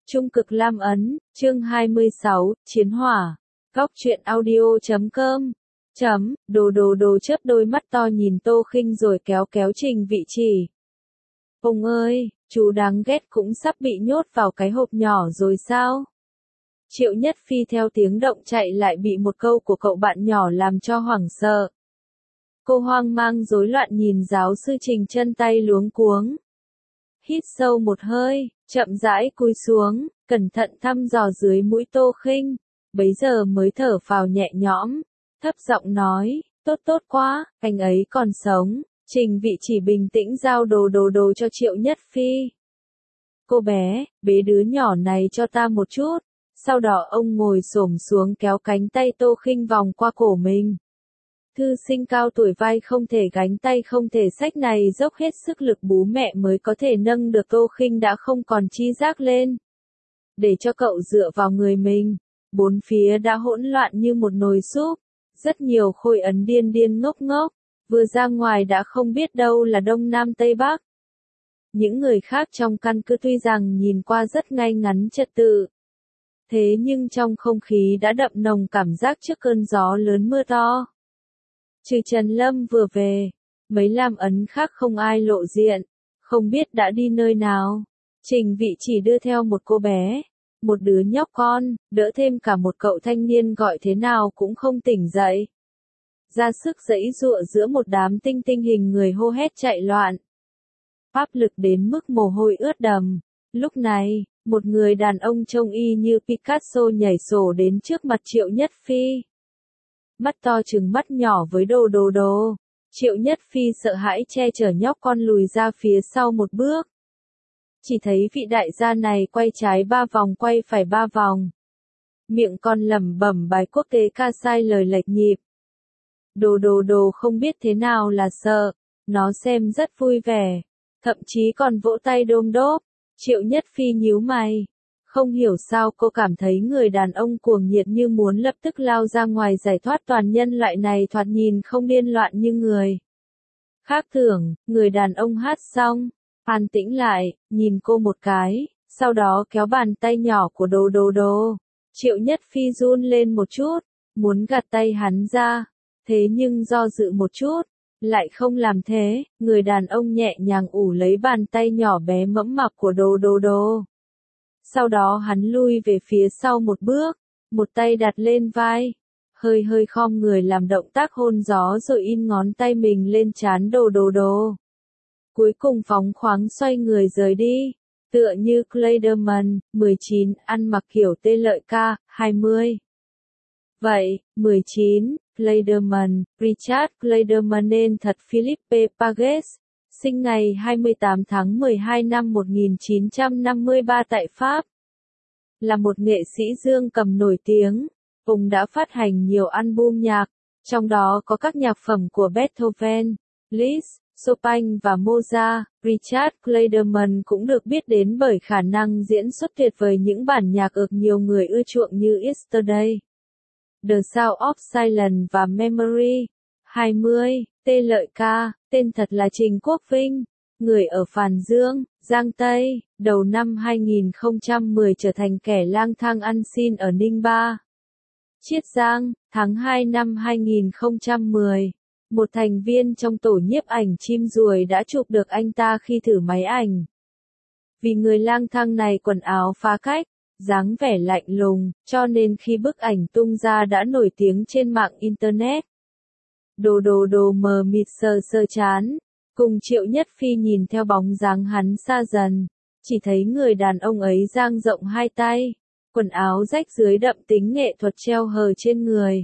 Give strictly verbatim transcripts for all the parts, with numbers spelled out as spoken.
Trung cực lam ấn, chương hai mươi sáu, Chiến hỏa. Góc truyện audio chấm com. Chấm, đồ đồ đồ chớp đôi mắt to nhìn Tô Khinh rồi kéo kéo Trình Vị chỉ. Ông ơi, chú đáng ghét cũng sắp bị nhốt vào cái hộp nhỏ rồi sao? Triệu Nhất Phi theo tiếng động chạy lại bị một câu của cậu bạn nhỏ làm cho hoảng sợ. Cô hoang mang rối loạn nhìn giáo sư Trình chân tay luống cuống. Hít sâu một hơi, chậm rãi cúi xuống, cẩn thận thăm dò dưới mũi Tô Khinh, bấy giờ mới thở phào nhẹ nhõm, thấp giọng nói, tốt tốt quá, anh ấy còn sống. Trình Vị chỉ bình tĩnh giao đồ đồ đồ cho Triệu Nhất Phi. Cô bé, bế đứa nhỏ này cho ta một chút. Sau đó ông ngồi xổm xuống kéo cánh tay Tô Khinh vòng qua cổ mình. Thư sinh cao tuổi vai không thể gánh tay không thể xách này dốc hết sức lực bú mẹ mới có thể nâng được Tô Khinh đã không còn chi giác lên. Để cho cậu dựa vào người mình, bốn phía đã hỗn loạn như một nồi súp, rất nhiều khối ấn điên điên ngốc ngốc, vừa ra ngoài đã không biết đâu là đông nam tây bắc. Những người khác trong căn cứ tuy rằng nhìn qua rất ngay ngắn trật tự, thế nhưng trong không khí đã đậm nồng cảm giác trước cơn gió lớn mưa to. Trừ Trần Lâm vừa về, mấy lam ấn khác không ai lộ diện, không biết đã đi nơi nào. Trình Vị chỉ đưa theo một cô bé, một đứa nhóc con, đỡ thêm cả một cậu thanh niên gọi thế nào cũng không tỉnh dậy. Ra sức giãy giụa giữa một đám tinh tinh hình người hô hét chạy loạn. Áp lực đến mức mồ hôi ướt đầm. Lúc này, một người đàn ông trông y như Picasso nhảy sổ đến trước mặt Triệu Nhất Phi. Mắt to trừng mắt nhỏ với đồ đồ đồ. Triệu Nhất Phi sợ hãi che chở nhóc con lùi ra phía sau một bước. Chỉ thấy vị đại gia này quay trái ba vòng quay phải ba vòng. Miệng con lẩm bẩm bài quốc tế ca sai lời lệch nhịp. Đồ đồ đồ không biết thế nào là sợ, nó xem rất vui vẻ, thậm chí còn vỗ tay đôm đốp. Triệu Nhất Phi nhíu mày, không hiểu sao cô cảm thấy người đàn ông cuồng nhiệt như muốn lập tức lao ra ngoài giải thoát toàn nhân loại này thoạt nhìn không điên loạn như người khác thường. Người đàn ông hát xong, an tĩnh lại, nhìn cô một cái, sau đó kéo bàn tay nhỏ của đồ đồ đồ. Triệu Nhất Phi run lên một chút, muốn gạt tay hắn ra, thế nhưng do dự một chút, lại không làm thế. Người đàn ông nhẹ nhàng ủ lấy bàn tay nhỏ bé mẫm mạp của đồ đồ đồ. Sau đó hắn lui về phía sau một bước, một tay đặt lên vai, hơi hơi khom người làm động tác hôn gió rồi in ngón tay mình lên trán đồ đồ đồ. Cuối cùng phóng khoáng xoay người rời đi, tựa như Clayderman, mười chín, ăn mặc kiểu tê lợi ca, hai mươi. Vậy, mười chín, Clayderman, Richard Clayderman nên thật Philippe Pages, sinh ngày hai mươi tám tháng mười hai năm một nghìn chín trăm năm mươi ba tại Pháp. Là một nghệ sĩ dương cầm nổi tiếng, ông đã phát hành nhiều album nhạc, trong đó có các nhạc phẩm của Beethoven, Liszt, Chopin và Mozart. Richard Clayderman cũng được biết đến bởi khả năng diễn xuất tuyệt vời những bản nhạc được nhiều người ưa chuộng như Yesterday, The Sound of Silence và Memory. hai mươi, tê lợi ca, tên thật là Trình Quốc Vinh, người ở Phàn Dương, Giang Tây, đầu năm hai nghìn không trăm mười trở thành kẻ lang thang ăn xin ở Ninh Ba, Chiết Giang. Tháng hai năm hai nghìn không trăm mười, một thành viên trong tổ nhiếp ảnh chim ruồi đã chụp được anh ta khi thử máy ảnh. Vì người lang thang này quần áo phá cách, dáng vẻ lạnh lùng, cho nên khi bức ảnh tung ra đã nổi tiếng trên mạng Internet. Đồ đồ đồ mờ mịt sờ sờ chán, cùng Triệu Nhất Phi nhìn theo bóng dáng hắn xa dần, chỉ thấy người đàn ông ấy dang rộng hai tay, quần áo rách dưới đậm tính nghệ thuật treo hờ trên người.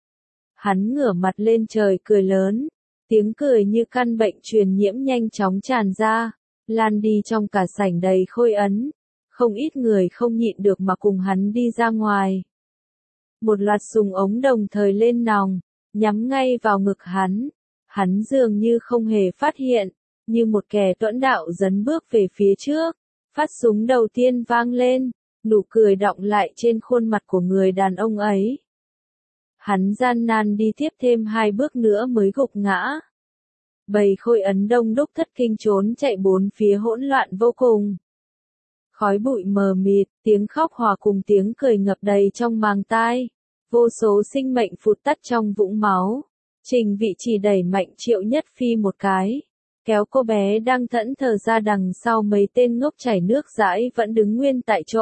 Hắn ngửa mặt lên trời cười lớn, tiếng cười như căn bệnh truyền nhiễm nhanh chóng tràn ra, lan đi trong cả sảnh đầy khôi ấn. Không ít người không nhịn được mà cùng hắn đi ra ngoài. Một loạt súng ống đồng thời lên nòng, nhắm ngay vào ngực hắn. Hắn dường như không hề phát hiện, như một kẻ tuẫn đạo dấn bước về phía trước. Phát súng đầu tiên vang lên, nụ cười đọng lại trên khuôn mặt của người đàn ông ấy. Hắn gian nan đi tiếp thêm hai bước nữa mới gục ngã. Bầy khôi ấn đông đúc thất kinh trốn chạy bốn phía hỗn loạn vô cùng. Khói bụi mờ mịt, tiếng khóc hòa cùng tiếng cười ngập đầy trong màng tai. Vô số sinh mệnh phụt tắt trong vũng máu. Trình Vị Chỉ đẩy mạnh Triệu Nhất Phi một cái, kéo cô bé đang thẫn thờ ra đằng sau mấy tên ngốc chảy nước dãi vẫn đứng nguyên tại chỗ.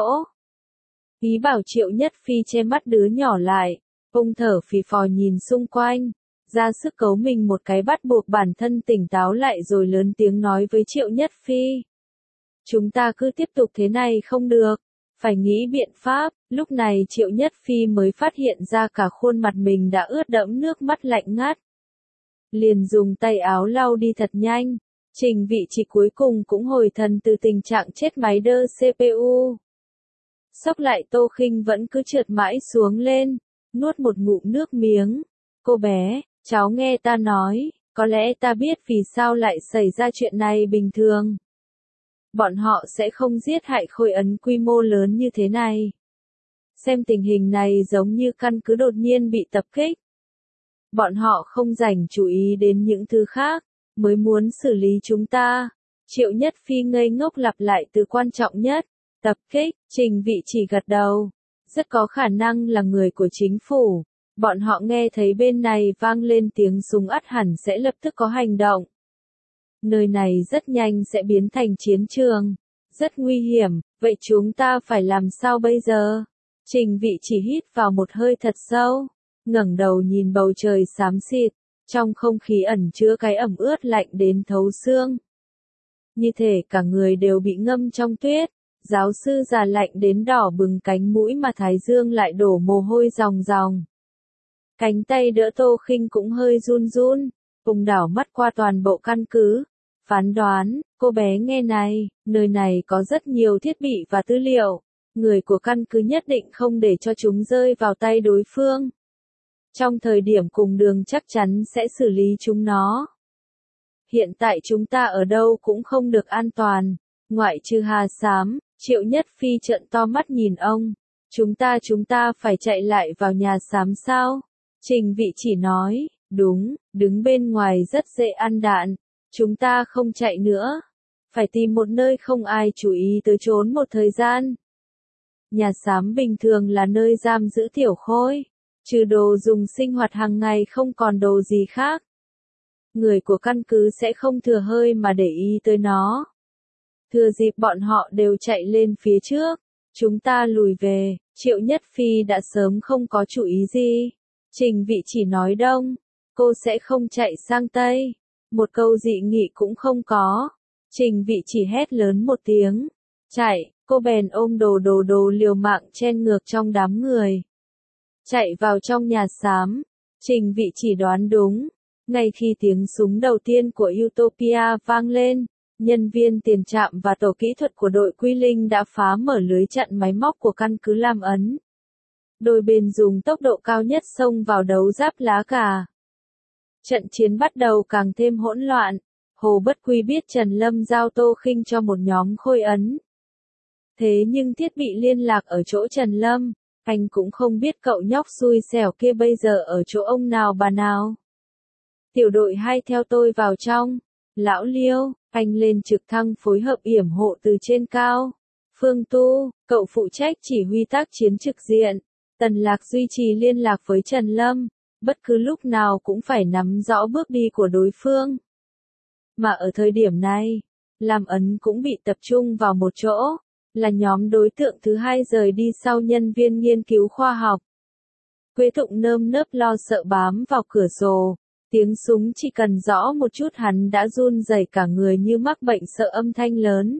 Ý bảo Triệu Nhất Phi che mắt đứa nhỏ lại, ông thở phì phò nhìn xung quanh, ra sức cấu mình một cái bắt buộc bản thân tỉnh táo lại rồi lớn tiếng nói với Triệu Nhất Phi. Chúng ta cứ tiếp tục thế này không được, phải nghĩ biện pháp. Lúc này Triệu Nhất Phi mới phát hiện ra cả khuôn mặt mình đã ướt đẫm nước mắt lạnh ngắt. Liền dùng tay áo lau đi thật nhanh. Trình Vị Chỉ cuối cùng cũng hồi thần từ tình trạng chết máy đơ xê pê u. Sốc lại Tô Khinh vẫn cứ trượt mãi xuống lên, nuốt một ngụm nước miếng. Cô bé, cháu nghe ta nói, có lẽ ta biết vì sao lại xảy ra chuyện này bình thường. Bọn họ sẽ không giết hại Khôi Ấn quy mô lớn như thế này. Xem tình hình này giống như căn cứ đột nhiên bị tập kích. Bọn họ không dành chú ý đến những thứ khác, mới muốn xử lý chúng ta. Triệu Nhất Phi ngây ngốc lặp lại từ quan trọng nhất. Tập kích, Trình Vị Chỉ gật đầu. Rất có khả năng là người của chính phủ. Bọn họ nghe thấy bên này vang lên tiếng súng ắt hẳn sẽ lập tức có hành động. Nơi này rất nhanh sẽ biến thành chiến trường. Rất nguy hiểm, vậy chúng ta phải làm sao bây giờ? Trình Vị Chỉ hít vào một hơi thật sâu, ngẩng đầu nhìn bầu trời xám xịt, trong không khí ẩn chứa cái ẩm ướt lạnh đến thấu xương. Như thể cả người đều bị ngâm trong tuyết, giáo sư già lạnh đến đỏ bừng cánh mũi mà Thái Dương lại đổ mồ hôi ròng ròng. Cánh tay đỡ Tô Khinh cũng hơi run run, vùng đảo mắt qua toàn bộ căn cứ, phán đoán, cô bé nghe này, nơi này có rất nhiều thiết bị và tư liệu. Người của căn cứ nhất định không để cho chúng rơi vào tay đối phương. Trong thời điểm cùng đường chắc chắn sẽ xử lý chúng nó. Hiện tại chúng ta ở đâu cũng không được an toàn, ngoại trừ Hà Xám. Triệu Nhất Phi trợn to mắt nhìn ông. Chúng ta chúng ta phải chạy lại vào nhà xám sao? Trình Vị Chỉ nói, đúng, đứng bên ngoài rất dễ ăn đạn. Chúng ta không chạy nữa. Phải tìm một nơi không ai chú ý tới trốn một thời gian. Nhà xám bình thường là nơi giam giữ tiểu Khôi. Trừ đồ dùng sinh hoạt hàng ngày không còn đồ gì khác. Người của căn cứ sẽ không thừa hơi mà để ý tới nó. Thừa dịp bọn họ đều chạy lên phía trước, chúng ta lùi về. Triệu Nhất Phi đã sớm không có chủ ý gì. Trình Vị Chỉ nói đông, cô sẽ không chạy sang Tây. Một câu dị nghị cũng không có. Trình Vị Chỉ hét lớn một tiếng. Chạy, cô bèn ôm đồ đồ đồ liều mạng chen ngược trong đám người. Chạy vào trong nhà xám. Trình Vị Chỉ đoán đúng. Ngay khi tiếng súng đầu tiên của Utopia vang lên, nhân viên tiền trạm và tổ kỹ thuật của đội Quy Linh đã phá mở lưới chặn máy móc của căn cứ Lam Ấn. Đôi bên dùng tốc độ cao nhất xông vào đấu giáp lá cà. Trận chiến bắt đầu càng thêm hỗn loạn. Hồ Bất Quy biết Trần Lâm giao Tô Khinh cho một nhóm Khôi Ấn. Thế nhưng thiết bị liên lạc ở chỗ Trần Lâm, anh cũng không biết cậu nhóc xui xẻo kia bây giờ ở chỗ ông nào bà nào. Tiểu đội hai theo tôi vào trong. Lão Liêu, anh lên trực thăng phối hợp yểm hộ từ trên cao. Phương Tu, cậu phụ trách chỉ huy tác chiến trực diện. Tần Lạc duy trì liên lạc với Trần Lâm, bất cứ lúc nào cũng phải nắm rõ bước đi của đối phương. Mà ở thời điểm này, Lam Ấn cũng bị tập trung vào một chỗ, là nhóm đối tượng thứ hai rời đi sau nhân viên nghiên cứu khoa học. Quế Tụng nơm nớp lo sợ bám vào cửa sổ, tiếng súng chỉ cần rõ một chút hắn đã run rẩy cả người như mắc bệnh sợ âm thanh lớn.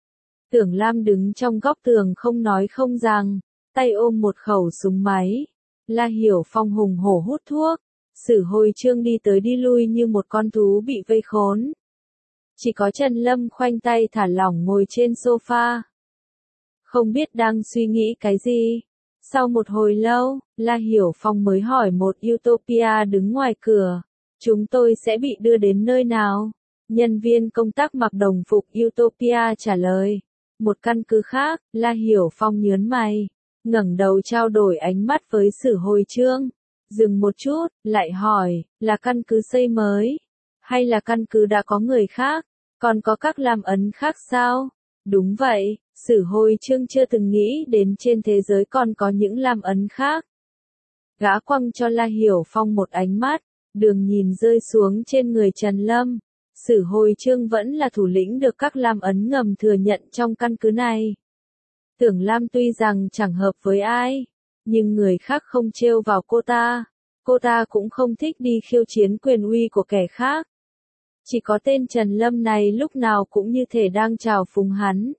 Tưởng Lam đứng trong góc tường không nói không rằng, tay ôm một khẩu súng máy. La Hiểu Phong hùng hổ hút thuốc, Sử Hồi Trương đi tới đi lui như một con thú bị vây khốn. Chỉ có Trần Lâm khoanh tay thả lỏng ngồi trên sofa. Không biết đang suy nghĩ cái gì. Sau một hồi lâu, La Hiểu Phong mới hỏi một Utopia đứng ngoài cửa. Chúng tôi sẽ bị đưa đến nơi nào? Nhân viên công tác mặc đồng phục Utopia trả lời. Một căn cứ khác, La Hiểu Phong nhớn mày. Ngẩng đầu trao đổi ánh mắt với Sử Hồi Trương. Dừng một chút, lại hỏi, là căn cứ xây mới? Hay là căn cứ đã có người khác? Còn có các Lam Ấn khác sao? Đúng vậy, Sử Hồi Chương chưa từng nghĩ đến trên thế giới còn có những lam ấn khác. Gã quăng cho La Hiểu Phong một ánh mắt, đường nhìn rơi xuống trên người Trần Lâm. Sử Hồi Chương vẫn là thủ lĩnh được các lam ấn ngầm thừa nhận trong căn cứ này. Tưởng Lam tuy rằng chẳng hợp với ai, nhưng người khác không trêu vào cô ta. Cô ta cũng không thích đi khiêu chiến quyền uy của kẻ khác. Chỉ có tên Trần Lâm này lúc nào cũng như thể đang chào phúng hắn.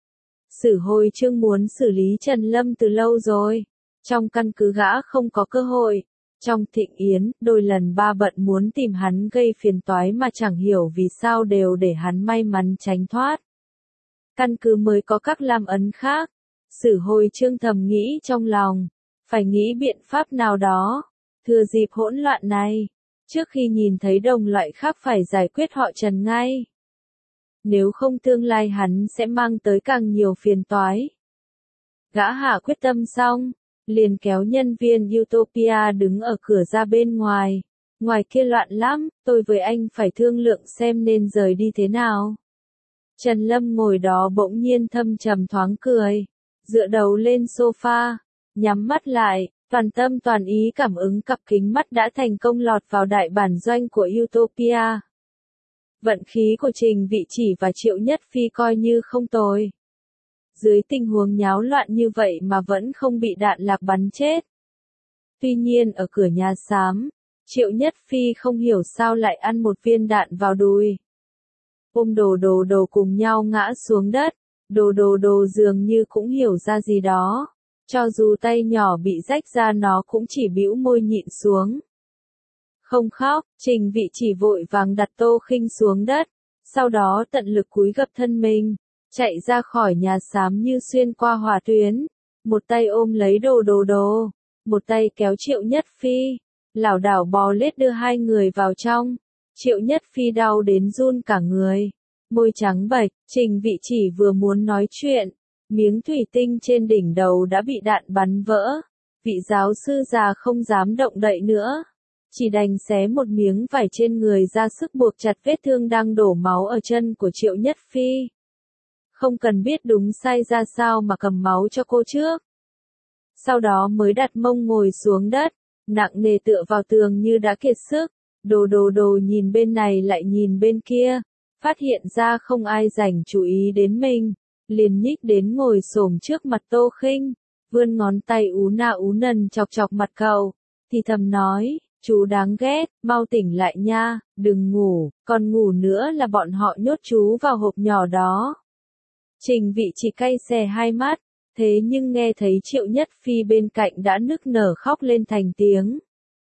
Sử Hồi Chương muốn xử lý Trần Lâm từ lâu rồi. Trong căn cứ gã không có cơ hội. Trong Thịnh Yến, đôi lần ba bận muốn tìm hắn gây phiền toái mà chẳng hiểu vì sao đều để hắn may mắn tránh thoát. Căn cứ mới có các lam ấn khác. Sử Hồi Chương thầm nghĩ trong lòng. Phải nghĩ biện pháp nào đó. Thừa dịp hỗn loạn này. Trước khi nhìn thấy đồng loại khác phải giải quyết họ Trần ngay. Nếu không tương lai hắn sẽ mang tới càng nhiều phiền toái. Gã hạ quyết tâm xong, liền kéo nhân viên Utopia đứng ở cửa ra bên ngoài. Ngoài kia loạn lắm, tôi với anh phải thương lượng xem nên rời đi thế nào. Trần Lâm ngồi đó bỗng nhiên thâm trầm thoáng cười, dựa đầu lên sofa, nhắm mắt lại, toàn tâm toàn ý cảm ứng cặp kính mắt đã thành công lọt vào đại bản doanh của Utopia. Vận khí của Trình Vị Chỉ và Triệu Nhất Phi coi như không tồi. Dưới tình huống nháo loạn như vậy mà vẫn không bị đạn lạc bắn chết. Tuy nhiên ở cửa nhà xám, Triệu Nhất Phi không hiểu sao lại ăn một viên đạn vào đùi. Ôm đồ đồ đồ cùng nhau ngã xuống đất, đồ đồ đồ dường như cũng hiểu ra gì đó. Cho dù tay nhỏ bị rách ra nó cũng chỉ bĩu môi nhịn xuống. Không khóc, Trình Vị Chỉ vội vàng đặt Tô Khinh xuống đất, sau đó tận lực cúi gập thân mình, chạy ra khỏi nhà xám như xuyên qua hỏa tuyến, một tay ôm lấy đồ đồ đồ, một tay kéo Triệu Nhất Phi, lảo đảo bò lết đưa hai người vào trong. Triệu Nhất Phi đau đến run cả người, môi trắng bệch. Trình Vị Chỉ vừa muốn nói chuyện, miếng thủy tinh trên đỉnh đầu đã bị đạn bắn vỡ. Vị giáo sư già không dám động đậy nữa, chỉ đành xé một miếng vải trên người ra sức buộc chặt vết thương đang đổ máu ở chân của Triệu Nhất Phi. Không cần biết đúng sai ra sao mà cầm máu cho cô trước. Sau đó mới đặt mông ngồi xuống đất, nặng nề tựa vào tường như đã kiệt sức. Đồ đồ đồ nhìn bên này lại nhìn bên kia, phát hiện ra không ai dành chú ý đến mình, liền nhích đến ngồi xổm trước mặt Tô Khinh, vươn ngón tay ú na ú nần chọc chọc mặt cậu, thì thầm nói, chú đáng ghét, mau tỉnh lại nha, đừng ngủ, còn ngủ nữa là bọn họ nhốt chú vào hộp nhỏ đó. Trình Vị Chỉ cay xè hai mắt, thế nhưng nghe thấy Triệu Nhất Phi bên cạnh đã nức nở khóc lên thành tiếng.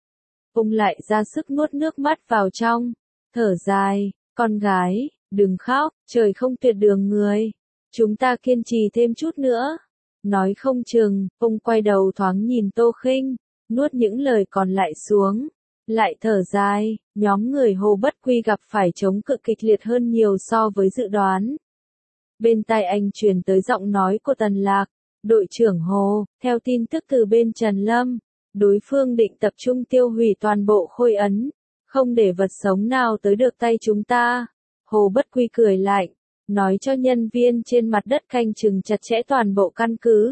Ông lại ra sức nuốt nước mắt vào trong, thở dài, con gái, đừng khóc, trời không tuyệt đường người, chúng ta kiên trì thêm chút nữa. Nói không chừng, ông quay đầu thoáng nhìn Tô Khinh, nuốt những lời còn lại xuống, lại thở dài, nhóm người Hồ Bất Quy gặp phải chống cự kịch liệt hơn nhiều so với dự đoán. Bên tai anh truyền tới giọng nói của Tần Lạc, đội trưởng Hồ, theo tin tức từ bên Trần Lâm, đối phương định tập trung tiêu hủy toàn bộ khôi ấn, không để vật sống nào tới được tay chúng ta. Hồ Bất Quy cười lạnh, nói cho nhân viên trên mặt đất canh chừng chặt chẽ toàn bộ căn cứ.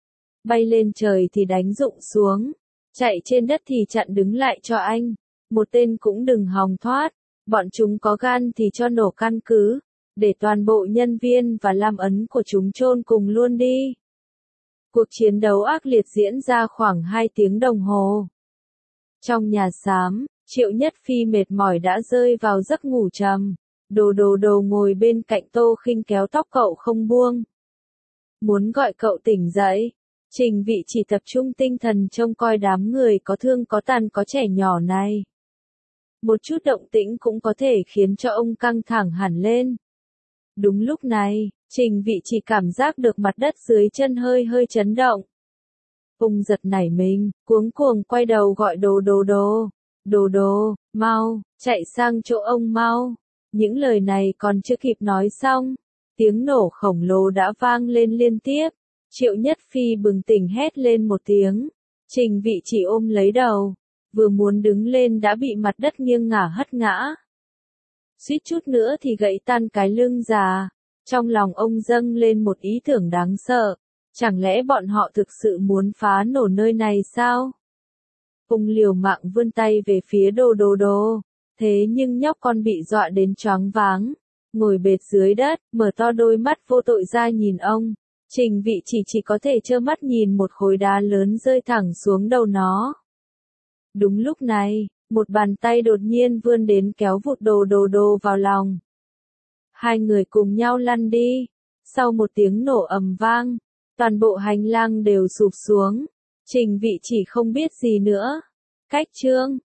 Bay lên trời thì đánh rụng xuống, chạy trên đất thì chặn đứng lại cho anh, một tên cũng đừng hòng thoát, bọn chúng có gan thì cho nổ căn cứ, để toàn bộ nhân viên và lam ấn của chúng chôn cùng luôn đi. Cuộc chiến đấu ác liệt diễn ra khoảng hai tiếng đồng hồ. Trong nhà xám, Triệu Nhất Phi mệt mỏi đã rơi vào giấc ngủ trầm. Đồ đồ đồ ngồi bên cạnh Tô Khinh kéo tóc cậu không buông. Muốn gọi cậu tỉnh dậy. Trình Vị Chỉ tập trung tinh thần trông coi đám người có thương có tàn có trẻ nhỏ này. Một chút động tĩnh cũng có thể khiến cho ông căng thẳng hẳn lên. Đúng lúc này, Trình Vị Chỉ cảm giác được mặt đất dưới chân hơi hơi chấn động. Ông giật nảy mình, cuống cuồng quay đầu gọi đồ đồ đồ. Đồ đồ, mau, chạy sang chỗ ông mau. Những lời này còn chưa kịp nói xong, tiếng nổ khổng lồ đã vang lên liên tiếp. Triệu Nhất Phi bừng tỉnh hét lên một tiếng. Trình Vị Chỉ ôm lấy đầu, vừa muốn đứng lên đã bị mặt đất nghiêng ngả hất ngã. Suýt chút nữa thì gãy tan cái lưng già. Trong lòng ông dâng lên một ý tưởng đáng sợ. Chẳng lẽ bọn họ thực sự muốn phá nổ nơi này sao? Ông liều mạng vươn tay về phía đồ đồ đồ. Thế nhưng nhóc con bị dọa đến choáng váng. Ngồi bệt dưới đất, mở to đôi mắt vô tội ra nhìn ông. Trình Vị chỉ chỉ có thể trơ mắt nhìn một khối đá lớn rơi thẳng xuống đầu nó. Đúng lúc này, một bàn tay đột nhiên vươn đến kéo vụt đồ đồ đồ vào lòng. Hai người cùng nhau lăn đi. Sau một tiếng nổ ầm vang, toàn bộ hành lang đều sụp xuống. Trình Vị chỉ không biết gì nữa. Cách chương